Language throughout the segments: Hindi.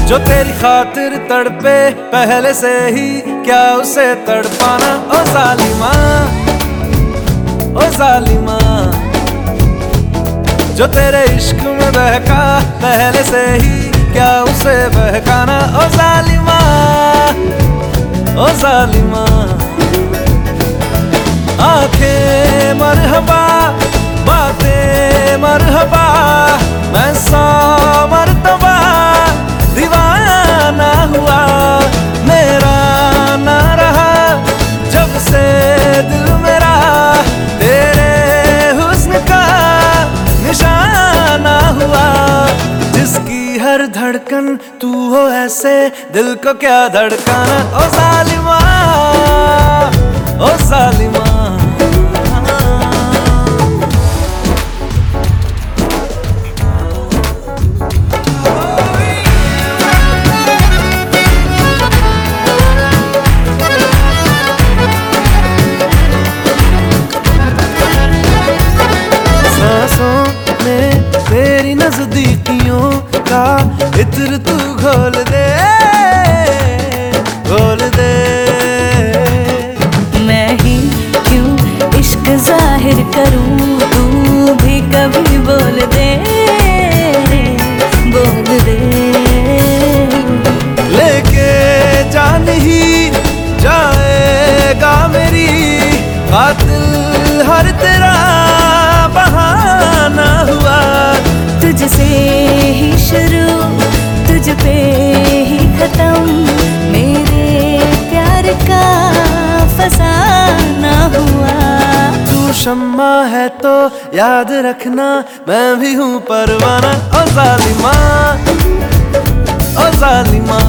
जो तेरी खातिर तड़पे पहले से ही, क्या उसे तड़पाना। ओ जालिमा, ओ जालिमा, जो तेरे इश्क में बहका पहले से ही, क्या उसे बहकाना। ओ जालिमा, ओ जालिमा, आंखें मरहबा, बातें मरहबा, मैं 100 मरतबा दीवाना हुआ। मेरा ना रहा जब से दिल मेरा, तेरे हुस्न का निशाना हुआ। जिसकी हर धड़कन तू हो ऐसे, दिल को क्या धड़काना। ओ जालिमा, ओ जालिमा, तेरी नजदीकियों का इत्र तू घोल दे, घोल दे। मैं ही क्यों इश्क जाहिर करूं, तू भी कभी बोल दे, बोल दे। लेके जान ही जाएगा मेरी, कातिल हर तेरा बहाना हुआ। तुझसे ही शुरू, तुझ पे ही खत्म, मेरे प्यार का फसाना हुआ। तू शम्मा है तो याद रखना, मैं भी हूँ परवाना। ओ जालिमा, ओ जालिमा,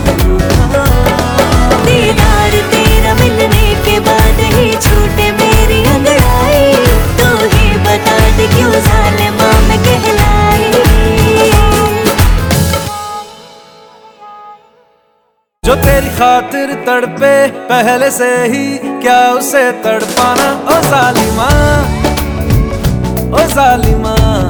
दीदार तेरा मिलने के बाद ही छूटे मेरी अंगड़ाई। तू ही बता दे क्यों जालिमा मैं कहलाई। जो तेरी खातिर तड़पे पहले से ही, क्या उसे तड़पाना। ओ जालिमा, ओ जालिमा,